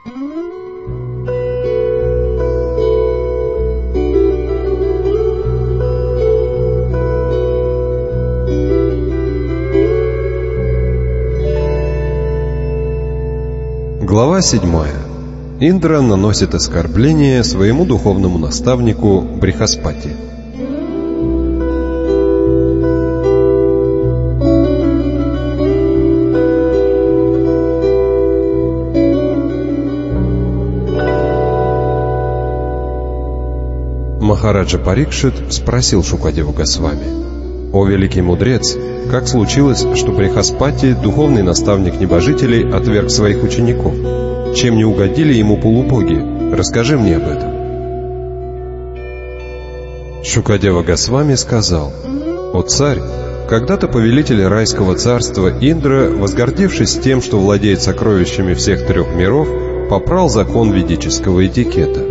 Глава 7. Индра наносит оскорбление своему духовному наставнику Брихаспати. Махараджа Парикшит спросил Шукадеву Госвами: «О великий мудрец, как случилось, что Брихаспати, духовный наставник небожителей, отверг своих учеников? Чем не угодили ему полубоги? Расскажи мне об этом». Шукадева Госвами сказал: «О царь, когда-то повелитель райского царства Индра, возгордившись тем, что владеет сокровищами всех трех миров, попрал закон ведического этикета.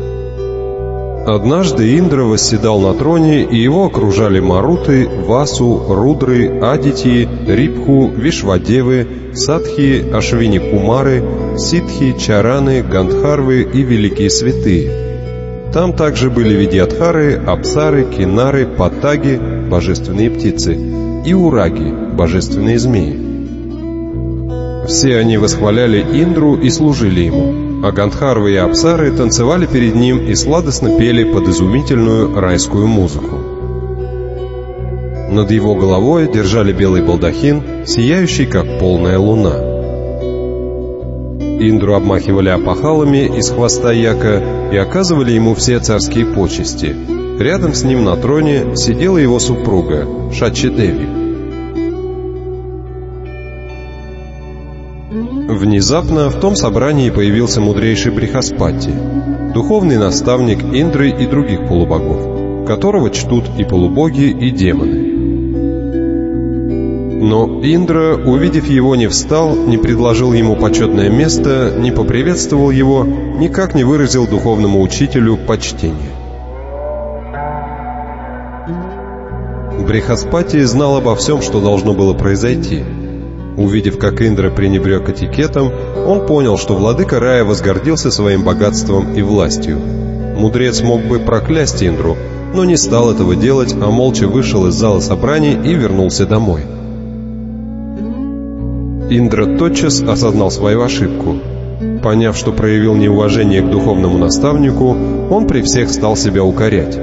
Однажды Индра восседал на троне, и его окружали Маруты, Васу, Рудры, Адитьи, Рипху, Вишвадевы, Садхи, Ашвини-Кумары, Ситхи, Чараны, Гандхарвы и великие святые. Там также были Видьядхары, Апсары, Кинары, Паттаги, божественные птицы, и Ураги, божественные змеи. Все они восхваляли Индру и служили ему, а Гандхарвы и Апсары танцевали перед ним и сладостно пели под изумительную райскую музыку. Над его головой держали белый балдахин, сияющий как полная луна. Индру обмахивали опахалами из хвоста яка и оказывали ему все царские почести. Рядом с ним на троне сидела его супруга Шачи-деви. Внезапно в том собрании появился мудрейший Брихаспати, духовный наставник Индры и других полубогов, которого чтут и полубоги, и демоны. Но Индра, увидев его, не встал, не предложил ему почетное место, не поприветствовал его, никак не выразил духовному учителю почтения. Брихаспати знал обо всем, что должно было произойти. Увидев, как Индра пренебрег этикетом, он понял, что владыка рая возгордился своим богатством и властью. Мудрец мог бы проклясть Индру, но не стал этого делать, а молча вышел из зала собраний и вернулся домой. Индра тотчас осознал свою ошибку. Поняв, что проявил неуважение к духовному наставнику, он при всех стал себя укорять.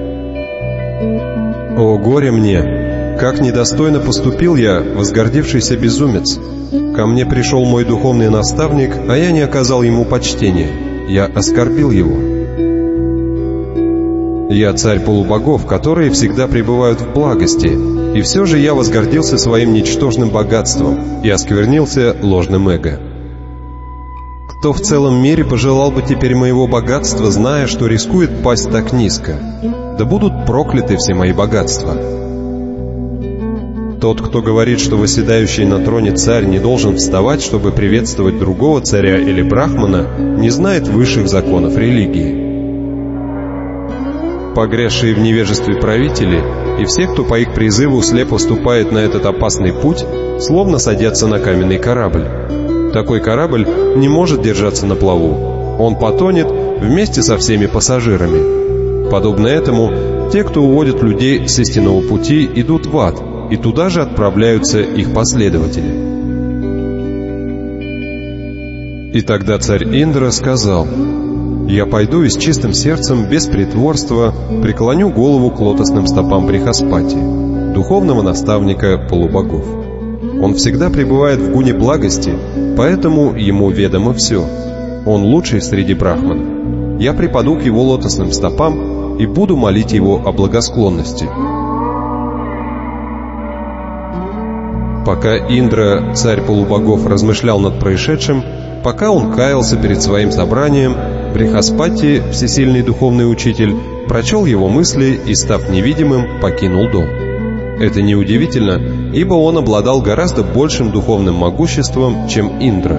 «О, горе мне! Как недостойно поступил я, возгордившийся безумец! Ко мне пришел мой духовный наставник, а я не оказал ему почтения. Я оскорбил его. Я царь полубогов, которые всегда пребывают в благости, и все же я возгордился своим ничтожным богатством и осквернился ложным эго. Кто в целом мире пожелал бы теперь моего богатства, зная, что рискует пасть так низко? Да будут прокляты все мои богатства. Тот, кто говорит, что восседающий на троне царь не должен вставать, чтобы приветствовать другого царя или брахмана, не знает высших законов религии. Погрязшие в невежестве правители и все, кто по их призыву слепо вступает на этот опасный путь, словно садятся на каменный корабль. Такой корабль не может держаться на плаву. Он потонет вместе со всеми пассажирами. Подобно этому, те, кто уводит людей с истинного пути, идут в ад, и туда же отправляются их последователи. И тогда царь Индра сказал: «Я пойду и с чистым сердцем, без притворства, преклоню голову к лотосным стопам Брихаспати, духовного наставника полубогов. Он всегда пребывает в гуне благости, поэтому ему ведомо все. Он лучший среди брахман. Я припаду к его лотосным стопам и буду молить его о благосклонности». Пока Индра, царь полубогов, размышлял над происшедшим, пока он каялся перед своим собранием, Брихаспати, всесильный духовный учитель, прочел его мысли и, став невидимым, покинул дом. Это неудивительно, ибо он обладал гораздо большим духовным могуществом, чем Индра.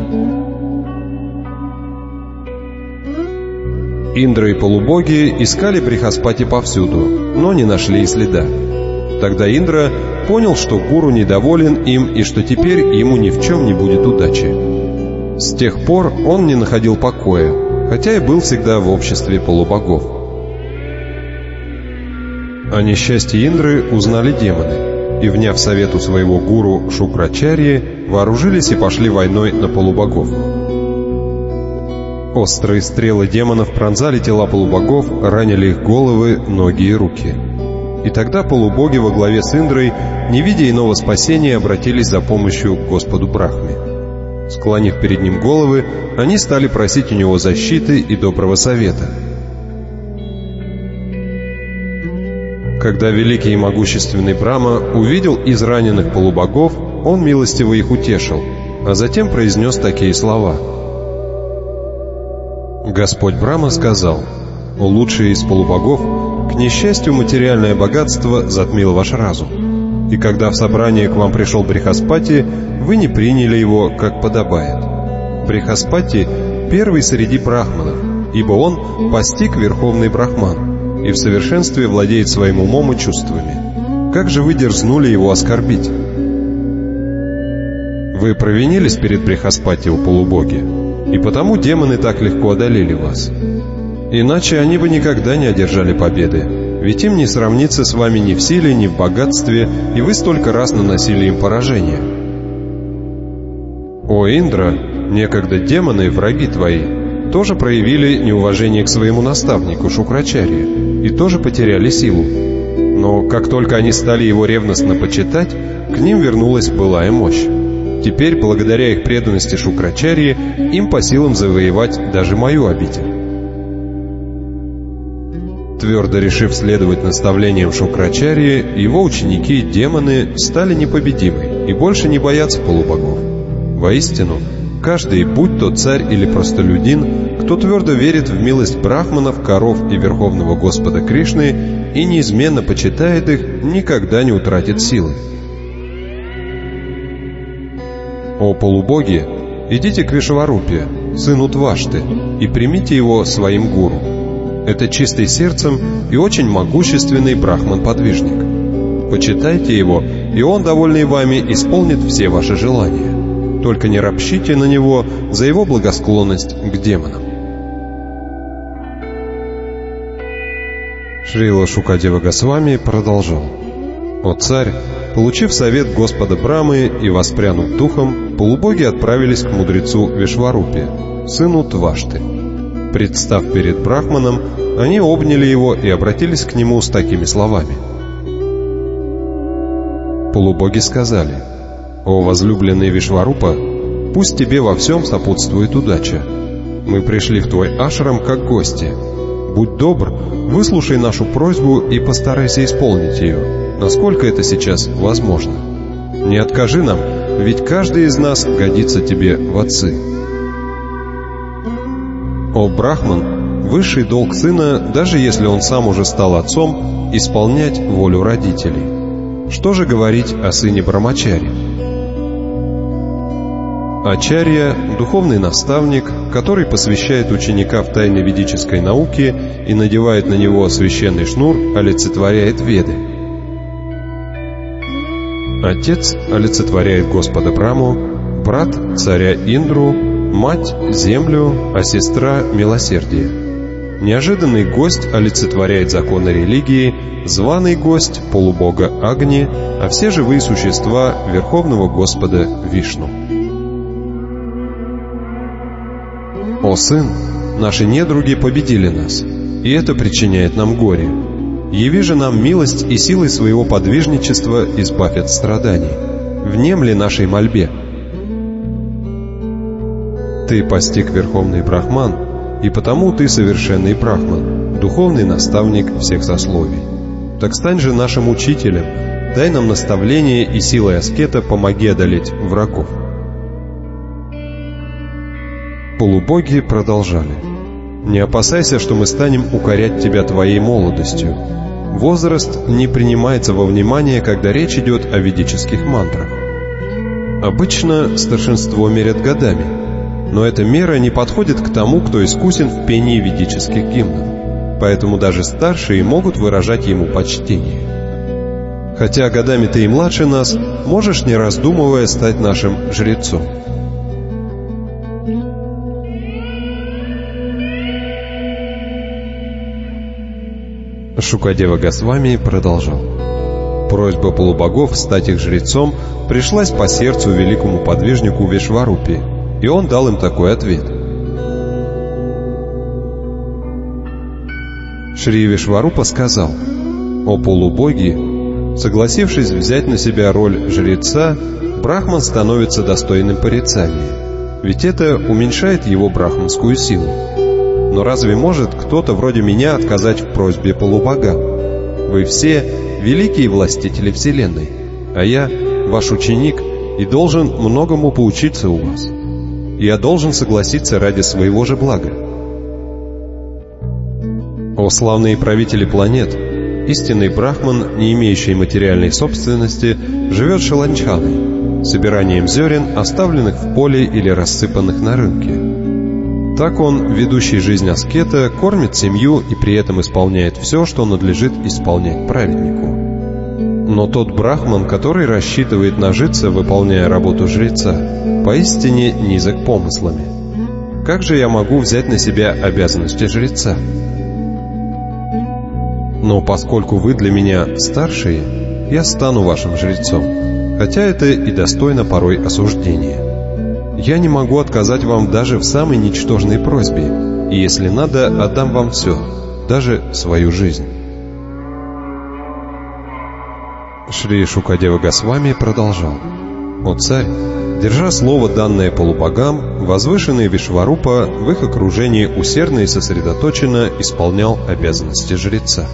Индра и полубоги искали Брихаспати повсюду, но не нашли и следа. Тогда Индра понял, что гуру недоволен им и что теперь ему ни в чем не будет удачи. С тех пор он не находил покоя, хотя и был всегда в обществе полубогов. О несчастье Индры узнали демоны, и, вняв совету своего гуру Шукрачарьи, вооружились и пошли войной на полубогов. Острые стрелы демонов пронзали тела полубогов, ранили их головы, ноги и руки. И тогда полубоги во главе с Индрой, не видя иного спасения, обратились за помощью к Господу Брахме. Склонив перед ним головы, они стали просить у него защиты и доброго совета. Когда великий и могущественный Брахма увидел израненных полубогов, он милостиво их утешил, а затем произнес такие слова. Господь Брахма сказал: «О лучший из полубогов, к несчастью, материальное богатство затмило ваш разум. И когда в собрание к вам пришел Брихаспати, вы не приняли его, как подобает. Брихаспати — первый среди брахманов, ибо он постиг верховный брахман и в совершенстве владеет своим умом и чувствами. Как же вы дерзнули его оскорбить? Вы провинились перед Брихаспати, о полубоги, и потому демоны так легко одолели вас. Иначе они бы никогда не одержали победы, ведь им не сравниться с вами ни в силе, ни в богатстве, и вы столько раз наносили им поражение. О Индра, некогда демоны, враги твои, тоже проявили неуважение к своему наставнику Шукрачарье и тоже потеряли силу. Но как только они стали его ревностно почитать, к ним вернулась былая мощь. Теперь, благодаря их преданности Шукрачарье, им по силам завоевать даже мою обитель. Твердо решив следовать наставлениям Шукрачарьи, его ученики, демоны, стали непобедимы и больше не боятся полубогов. Воистину, каждый, будь то царь или простолюдин, кто твердо верит в милость брахманов, коров и Верховного Господа Кришны и неизменно почитает их, никогда не утратит силы. О полубоги, идите к Вишварупе, сыну Твашты, и примите его своим гуру. Это чистый сердцем и очень могущественный брахман-подвижник. Почитайте его, и он, довольный вами, исполнит все ваши желания. Только не ропщите на него за его благосклонность к демонам. Шрила Шукадева Госвами продолжал. О царь, получив совет Господа Брамы и воспрянув духом, полубоги отправились к мудрецу Вишварупе, сыну Твашты. Представ перед Брахманом, они обняли его и обратились к нему с такими словами. Полубоги сказали: «О возлюбленный Вишварупа, пусть тебе во всем сопутствует удача. Мы пришли в твой ашрам как гости. Будь добр, выслушай нашу просьбу и постарайся исполнить ее, насколько это сейчас возможно. Не откажи нам, ведь каждый из нас годится тебе в отцы». О Брахман, высший долг сына, даже если он сам уже стал отцом, исполнять волю родителей. Что же говорить о сыне Брамачари? Ачарья – духовный наставник, который посвящает ученика в тайны ведической науки и надевает на него священный шнур, олицетворяет Веды. Отец олицетворяет Господа Браму, брат – царя Индру, мать – землю, а сестра – милосердие. Неожиданный гость олицетворяет законы религии, званый гость – полубога Агни, а все живые существа – Верховного Господа Вишну. О сын, наши недруги победили нас, и это причиняет нам горе. Яви же нам милость и силой своего подвижничества избавь от страданий. Внемли нашей мольбе. Ты постиг Верховный Брахман, и потому ты совершенный Брахман, духовный наставник всех сословий. Так стань же нашим учителем, дай нам наставление и силой аскета помоги одолеть врагов. Полубоги продолжали. Не опасайся, что мы станем укорять тебя твоей молодостью. Возраст не принимается во внимание, когда речь идет о ведических мантрах. Обычно старшинство мерят годами, но эта мера не подходит к тому, кто искусен в пении ведических гимнов, поэтому даже старшие могут выражать ему почтение. Хотя годами ты и младше нас, можешь, не раздумывая, стать нашим жрецом. Шукадева Госвами продолжал. Просьба полубогов стать их жрецом пришлась по сердцу великому подвижнику Вишварупе, и он дал им такой ответ. Шри Вишварупа сказал: «О полубоги, согласившись взять на себя роль жреца, брахман становится достойным порицания, ведь это уменьшает его брахманскую силу. Но разве может кто-то вроде меня отказать в просьбе полубогам? Вы все великие властители Вселенной, а я ваш ученик и должен многому поучиться у вас. Я должен согласиться ради своего же блага. О славные правители планет, истинный брахман, не имеющий материальной собственности, живет шаланчаной, собиранием зерен, оставленных в поле или рассыпанных на рынке. Так он, ведущий жизнь аскета, кормит семью и при этом исполняет все, что надлежит исполнять праведнику. Но тот брахман, который рассчитывает нажиться, выполняя работу жреца, поистине низок помыслами. Как же я могу взять на себя обязанности жреца? Но поскольку вы для меня старшие, я стану вашим жрецом, хотя это и достойно порой осуждения. Я не могу отказать вам даже в самой ничтожной просьбе, и если надо, отдам вам все, даже свою жизнь». Шри Шукадева Госвами продолжал. «О царь, держа слово, данное полубогам, возвышенный Вишварупа в их окружении усердно и сосредоточенно исполнял обязанности жреца.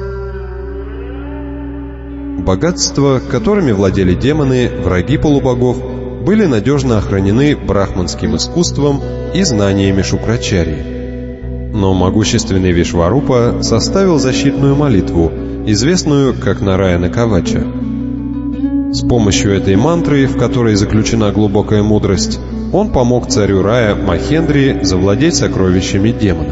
Богатства, которыми владели демоны, враги полубогов, были надежно охранены брахманским искусством и знаниями Шукрачарьи. Но могущественный Вишварупа составил защитную молитву, известную как Нараяна Кавача. С помощью этой мантры, в которой заключена глубокая мудрость, он помог царю рая Махендри завладеть сокровищами демонов.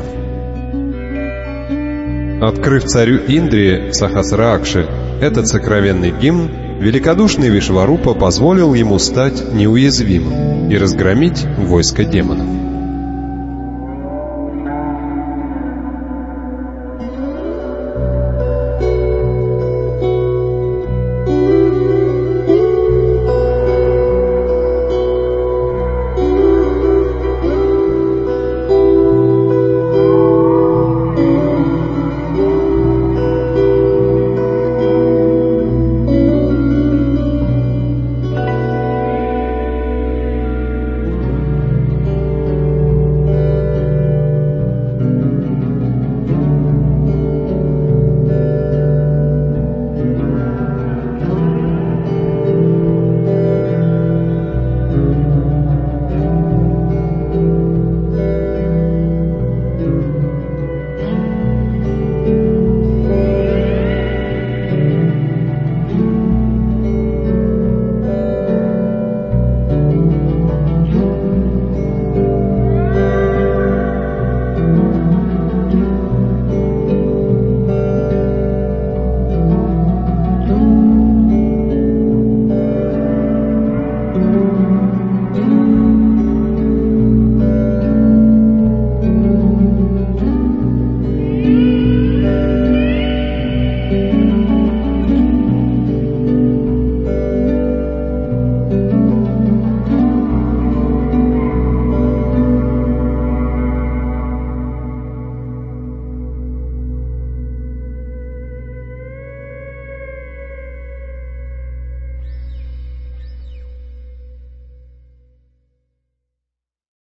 Открыв царю Индри Сахасракши этот сокровенный гимн, великодушный Вишварупа позволил ему стать неуязвимым и разгромить войско демонов.